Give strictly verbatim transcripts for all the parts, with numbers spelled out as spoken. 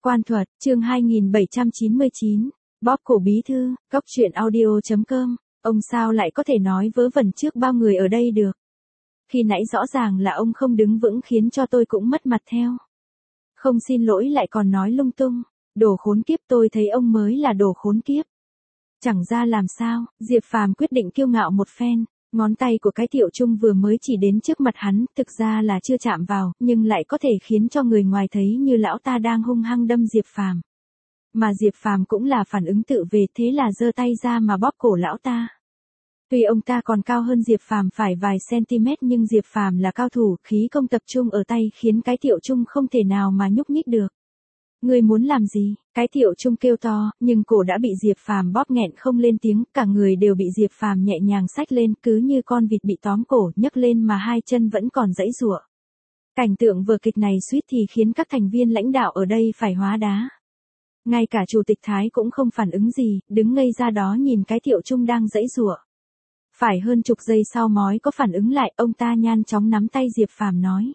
Quan thuật, chương hai nghìn bảy trăm chín mươi chín, bóp cổ bí thư, góc truyện audio chấm com, ông sao lại có thể nói vớ vẩn trước bao người ở đây được. Khi nãy rõ ràng là ông không đứng vững khiến cho tôi cũng mất mặt theo. Không xin lỗi lại còn nói lung tung, đồ khốn kiếp, tôi thấy ông mới là đồ khốn kiếp. Chẳng ra làm sao, Diệp Phàm quyết định kiêu ngạo một phen. Ngón tay của cái Thiệu Trung vừa mới chỉ đến trước mặt hắn, thực ra là chưa chạm vào, nhưng lại có thể khiến cho người ngoài thấy như lão ta đang hung hăng đâm Diệp Phàm. Mà Diệp Phàm cũng là phản ứng tự vệ, thế là giơ tay ra mà bóp cổ lão ta. Tuy ông ta còn cao hơn Diệp Phàm phải vài cm nhưng Diệp Phàm là cao thủ, khí công tập trung ở tay khiến cái Thiệu Trung không thể nào mà nhúc nhích được. Ngươi muốn làm gì? Cái Thiệu Trung kêu to, nhưng cổ đã bị Diệp Phàm bóp nghẹn không lên tiếng, cả người đều bị Diệp Phàm nhẹ nhàng xách lên, cứ như con vịt bị tóm cổ, nhấc lên mà hai chân vẫn còn giãy giụa. Cảnh tượng vở kịch này suýt thì khiến các thành viên lãnh đạo ở đây phải hóa đá. Ngay cả chủ tịch Thái cũng không phản ứng gì, đứng ngây ra đó nhìn cái Thiệu Trung đang giãy giụa. Phải hơn chục giây sau mới có phản ứng lại, ông ta nhanh chóng nắm tay Diệp Phàm nói: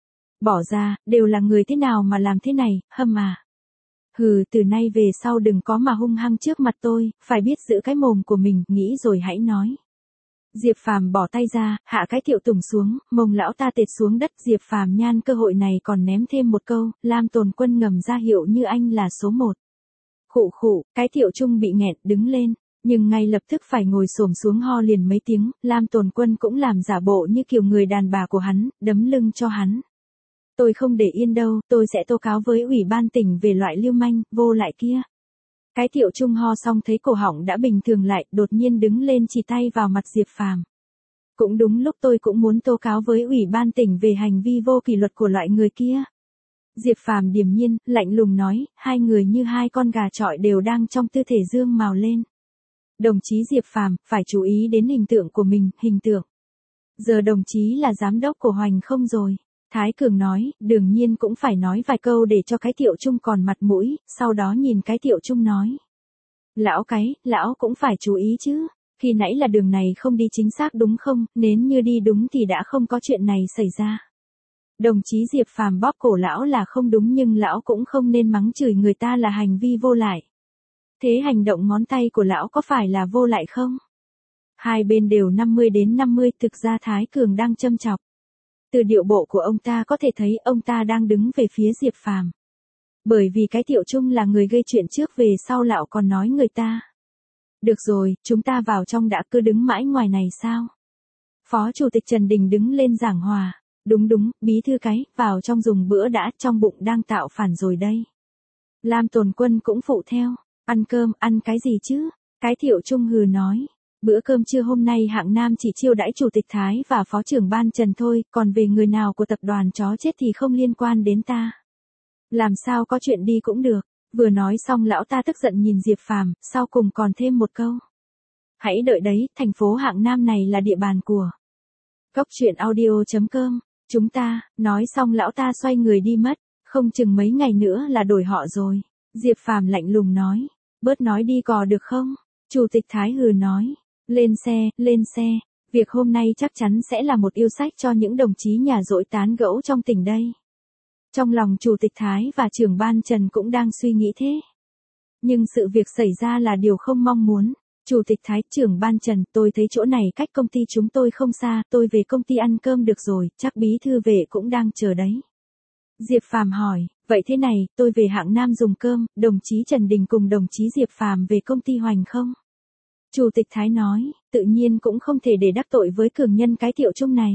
"Bỏ ra, đều là người thế nào mà làm thế này, hâm à. Hừ, từ nay về sau đừng có mà hung hăng trước mặt tôi, phải biết giữ cái mồm của mình, nghĩ rồi hãy nói." Diệp Phàm bỏ tay ra, hạ cái Thiệu Tùng xuống, mông lão ta tệt xuống đất. Diệp Phàm nhan cơ hội này còn ném thêm một câu, Lam Tồn Quân ngầm ra hiệu như anh là số một. Khụ khụ, cái Thiệu Trung bị nghẹn, đứng lên, nhưng ngay lập tức phải ngồi xổm xuống ho liền mấy tiếng. Lam Tồn Quân cũng làm giả bộ như kiểu người đàn bà của hắn, đấm lưng cho hắn. "Tôi không để yên đâu, tôi sẽ tố cáo với ủy ban tỉnh về loại lưu manh, vô lại kia." Cái Thiệu Trung ho xong thấy cổ họng đã bình thường lại, đột nhiên đứng lên chỉ tay vào mặt Diệp Phàm. "Cũng đúng lúc tôi cũng muốn tố cáo với ủy ban tỉnh về hành vi vô kỷ luật của loại người kia." Diệp Phàm điềm nhiên, lạnh lùng nói, hai người như hai con gà chọi đều đang trong tư thể dương mào lên. "Đồng chí Diệp Phàm, phải chú ý đến hình tượng của mình, hình tượng. Giờ đồng chí là giám đốc của Hoành không rồi." Thái Cường nói, đương nhiên cũng phải nói vài câu để cho cái Thiệu Trung còn mặt mũi, sau đó nhìn cái Thiệu Trung nói: "Lão cái, lão cũng phải chú ý chứ, khi nãy là đường này không đi chính xác đúng không, nếu như đi đúng thì đã không có chuyện này xảy ra. Đồng chí Diệp Phàm bóp cổ lão là không đúng nhưng lão cũng không nên mắng chửi người ta là hành vi vô lại. Thế hành động ngón tay của lão có phải là vô lại không?" Hai bên đều năm mươi đến năm mươi, thực ra Thái Cường đang châm chọc. Từ điệu bộ của ông ta có thể thấy ông ta đang đứng về phía Diệp Phàm. Bởi vì cái Thiệu Trung là người gây chuyện trước, về sau lão còn nói người ta. "Được rồi, chúng ta vào trong đã, cứ đứng mãi ngoài này sao?" Phó Chủ tịch Trần Đình đứng lên giảng hòa. "Đúng đúng, bí thư cái, vào trong dùng bữa đã, trong bụng đang tạo phản rồi đây." Lam Tồn Quân cũng phụ theo. "Ăn cơm, ăn cái gì chứ?" Cái Thiệu Trung hừ nói. "Bữa cơm trưa hôm nay Hạng Nam chỉ chiêu đãi Chủ tịch Thái và Phó trưởng ban Trần thôi, còn về người nào của tập đoàn chó chết thì không liên quan đến ta." "Làm sao có chuyện đi cũng được." Vừa nói xong lão ta tức giận nhìn Diệp Phàm, sau cùng còn thêm một câu: "Hãy đợi đấy, thành phố Hạng Nam này là địa bàn của góc truyện audio chấm com, chúng ta." Nói xong lão ta xoay người đi mất, không chừng mấy ngày nữa là đổi họ rồi. Diệp Phàm lạnh lùng nói: "Bớt nói đi cò được không?" Chủ tịch Thái hừ nói: "Lên xe, lên xe, việc hôm nay chắc chắn sẽ là một yêu sách cho những đồng chí nhà dỗi tán gẫu trong tỉnh đây." Trong lòng Chủ tịch Thái và trưởng ban Trần cũng đang suy nghĩ thế. Nhưng sự việc xảy ra là điều không mong muốn. "Chủ tịch Thái, trưởng ban Trần, tôi thấy chỗ này cách công ty chúng tôi không xa, tôi về công ty ăn cơm được rồi, chắc bí thư về cũng đang chờ đấy." Diệp Phàm hỏi: "Vậy thế này, tôi về Hạng Nam dùng cơm, đồng chí Trần Đình cùng đồng chí Diệp Phàm về công ty Hoành không?" Chủ tịch Thái nói, tự nhiên cũng không thể để đắc tội với cường nhân cái Thiệu Trung này.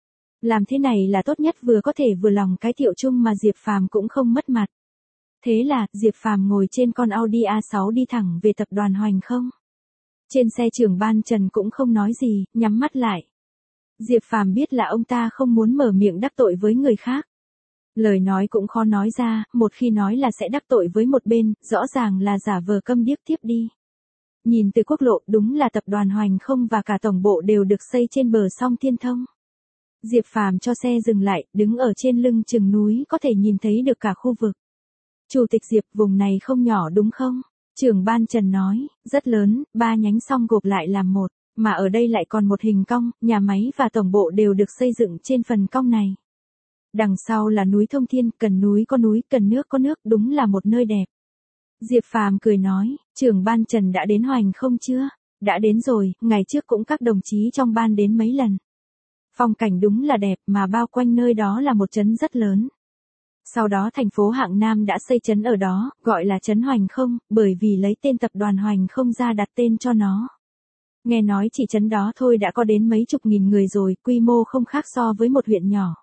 Làm thế này là tốt nhất, vừa có thể vừa lòng cái Thiệu Trung mà Diệp Phàm cũng không mất mặt. Thế là, Diệp Phàm ngồi trên con Audi a sáu đi thẳng về tập đoàn Hoành không. Trên xe trưởng ban Trần cũng không nói gì, nhắm mắt lại. Diệp Phàm biết là ông ta không muốn mở miệng đắc tội với người khác. Lời nói cũng khó nói ra, một khi nói là sẽ đắc tội với một bên, rõ ràng là giả vờ câm điếc tiếp đi. Nhìn từ quốc lộ, đúng là tập đoàn Hoành không và cả tổng bộ đều được xây trên bờ sông Thiên Thông. Diệp Phàm cho xe dừng lại, đứng ở trên lưng chừng núi có thể nhìn thấy được cả khu vực. "Chủ tịch Diệp, vùng này không nhỏ đúng không?" Trưởng ban Trần nói, "Rất lớn, ba nhánh song gộp lại làm một, mà ở đây lại còn một hình cong, nhà máy và tổng bộ đều được xây dựng trên phần cong này. Đằng sau là núi Thông Thiên, cần núi có núi, cần nước có nước, đúng là một nơi đẹp. Diệp Phàm cười nói, trưởng ban Trần đã đến Hoành Không chưa? Đã đến rồi, ngày trước cũng các đồng chí trong ban đến mấy lần. Phong cảnh đúng là đẹp, mà bao quanh nơi đó là một trấn rất lớn. Sau đó thành phố Hạng Nam đã xây trấn ở đó, gọi là trấn Hoành Không, bởi vì lấy tên tập đoàn Hoành Không ra đặt tên cho nó. Nghe nói chỉ trấn đó thôi đã có đến mấy chục nghìn người rồi, quy mô không khác so với một huyện nhỏ.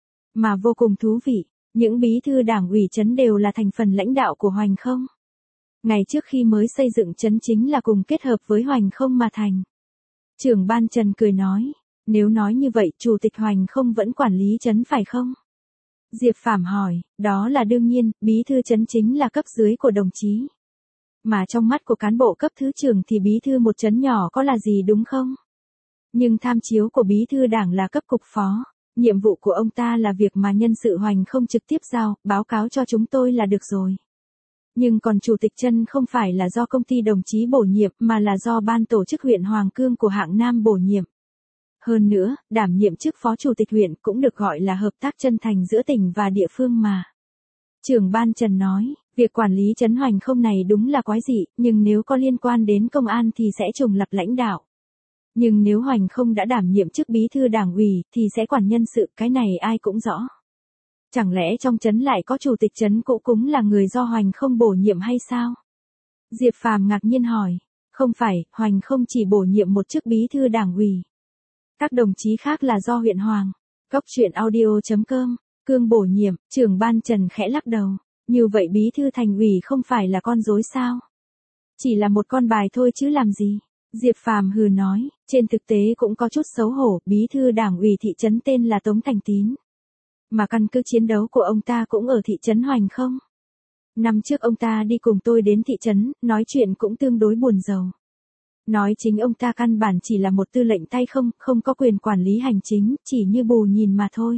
Mà vô cùng thú vị, những bí thư đảng ủy trấn đều là thành phần lãnh đạo của Hoành Không. Ngày trước khi mới xây dựng trấn chính là cùng kết hợp với Hoành Không mà thành. Trưởng ban Trần cười nói, nếu nói như vậy chủ tịch Hoành Không vẫn quản lý trấn phải không? Diệp Phàm hỏi, đó là đương nhiên, bí thư trấn chính là cấp dưới của đồng chí. Mà trong mắt của cán bộ cấp thứ trưởng thì bí thư một trấn nhỏ có là gì đúng không? Nhưng tham chiếu của bí thư đảng là cấp cục phó, nhiệm vụ của ông ta là việc mà nhân sự Hoành Không trực tiếp giao, báo cáo cho chúng tôi là được rồi. Nhưng còn chủ tịch Trân không phải là do công ty đồng chí bổ nhiệm mà là do ban tổ chức huyện Hoàng Cương của Hạng Nam bổ nhiệm. Hơn nữa, đảm nhiệm chức phó chủ tịch huyện cũng được gọi là hợp tác chân thành giữa tỉnh và địa phương mà. Trưởng ban Trần nói, việc quản lý trấn Hoành Không này đúng là quái dị, nhưng nếu có liên quan đến công an thì sẽ trùng lập lãnh đạo. Nhưng nếu Hoành Không đã đảm nhiệm chức bí thư đảng ủy thì sẽ quản nhân sự, cái này ai cũng rõ. Chẳng lẽ trong trấn lại có chủ tịch trấn cũ cũng là người do Hoành Không bổ nhiệm hay sao? Diệp Phàm ngạc nhiên hỏi, không phải, Hoành Không chỉ bổ nhiệm một chức bí thư đảng ủy. Các đồng chí khác là do huyện Hoàng. Cốc truyện audio chấm com, Cương bổ nhiệm, trưởng ban Trần khẽ lắc đầu. Như vậy bí thư thành ủy không phải là con rối sao? Chỉ là một con bài thôi chứ làm gì? Diệp Phàm hừ nói, trên thực tế cũng có chút xấu hổ, bí thư đảng ủy thị trấn tên là Tống Thành Tín. Mà căn cứ chiến đấu của ông ta cũng ở thị trấn Hoành Không. Năm trước ông ta đi cùng tôi đến thị trấn, nói chuyện cũng tương đối buồn rầu. Nói chính ông ta căn bản chỉ là một tư lệnh tay không, không có quyền quản lý hành chính, chỉ như bù nhìn mà thôi.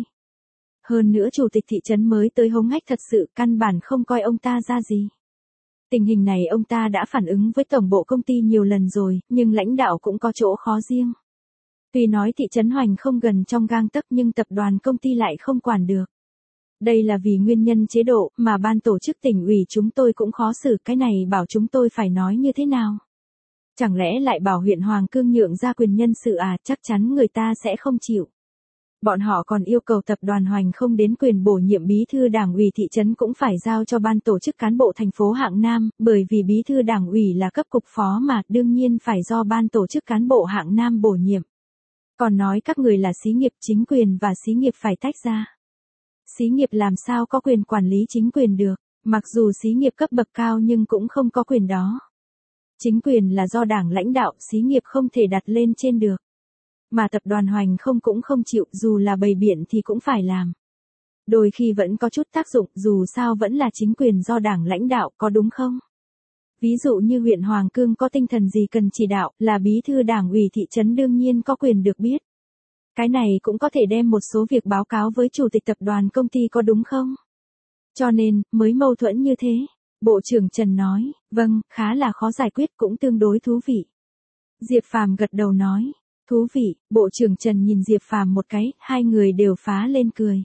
Hơn nữa chủ tịch thị trấn mới tới hống hách thật sự, căn bản không coi ông ta ra gì. Tình hình này ông ta đã phản ứng với tổng bộ công ty nhiều lần rồi, nhưng lãnh đạo cũng có chỗ khó riêng. Tuy nói thị trấn Hoành Không gần trong gang tấc nhưng tập đoàn công ty lại không quản được. Đây là vì nguyên nhân chế độ mà ban tổ chức tỉnh ủy chúng tôi cũng khó xử, cái này bảo chúng tôi phải nói như thế nào? Chẳng lẽ lại bảo huyện Hoàng Cương nhượng ra quyền nhân sự à, chắc chắn người ta sẽ không chịu. Bọn họ còn yêu cầu tập đoàn Hoành Không đến quyền bổ nhiệm bí thư đảng ủy thị trấn cũng phải giao cho ban tổ chức cán bộ thành phố Hạng Nam, bởi vì bí thư đảng ủy là cấp cục phó mà, đương nhiên phải do ban tổ chức cán bộ Hạng Nam bổ nhiệm. Còn nói các người là xí nghiệp, chính quyền và xí nghiệp phải tách ra. Xí nghiệp làm sao có quyền quản lý chính quyền được, mặc dù xí nghiệp cấp bậc cao nhưng cũng không có quyền đó. Chính quyền là do đảng lãnh đạo, xí nghiệp không thể đặt lên trên được. Mà tập đoàn Hoành Không cũng không chịu, dù là bày biện thì cũng phải làm. Đôi khi vẫn có chút tác dụng, dù sao vẫn là chính quyền do đảng lãnh đạo, có đúng không? Ví dụ như huyện Hoàng Cương có tinh thần gì cần chỉ đạo, là bí thư đảng ủy thị trấn đương nhiên có quyền được biết. Cái này cũng có thể đem một số việc báo cáo với chủ tịch tập đoàn công ty, có đúng không? Cho nên, mới mâu thuẫn như thế. Bộ trưởng Trần nói, vâng, khá là khó giải quyết, cũng tương đối thú vị. Diệp Phàm gật đầu nói, thú vị. Bộ trưởng Trần nhìn Diệp Phàm một cái, hai người đều phá lên cười.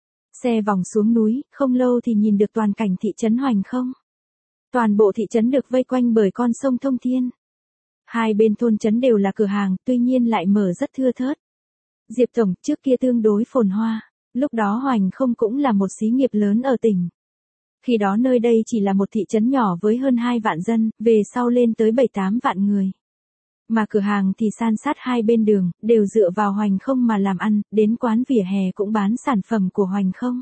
Xe vòng xuống núi, không lâu thì nhìn được toàn cảnh thị trấn Hoành Không. Toàn bộ thị trấn được vây quanh bởi con sông Thông Thiên. Hai bên thôn trấn đều là cửa hàng, tuy nhiên lại mở rất thưa thớt. Diệp Tổng, trước kia tương đối phồn hoa, lúc đó Hoành Không cũng là một xí nghiệp lớn ở tỉnh. Khi đó nơi đây chỉ là một thị trấn nhỏ với hơn hai vạn dân, về sau lên tới bảy tám vạn người. Mà cửa hàng thì san sát hai bên đường, đều dựa vào Hoành Không mà làm ăn, đến quán vỉa hè cũng bán sản phẩm của Hoành Không.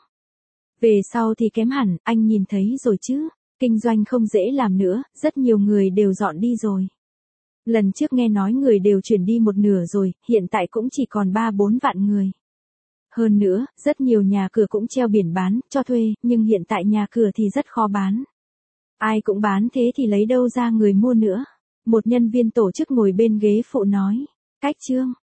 Về sau thì kém hẳn, anh nhìn thấy rồi chứ, kinh doanh không dễ làm nữa, rất nhiều người đều dọn đi rồi. Lần trước nghe nói người đều chuyển đi một nửa rồi, hiện tại cũng chỉ còn ba bốn vạn người. Hơn nữa, rất nhiều nhà cửa cũng treo biển bán, cho thuê, nhưng hiện tại nhà cửa thì rất khó bán. Ai cũng bán thế thì lấy đâu ra người mua nữa. Một nhân viên tổ chức ngồi bên ghế phụ nói, cách trương,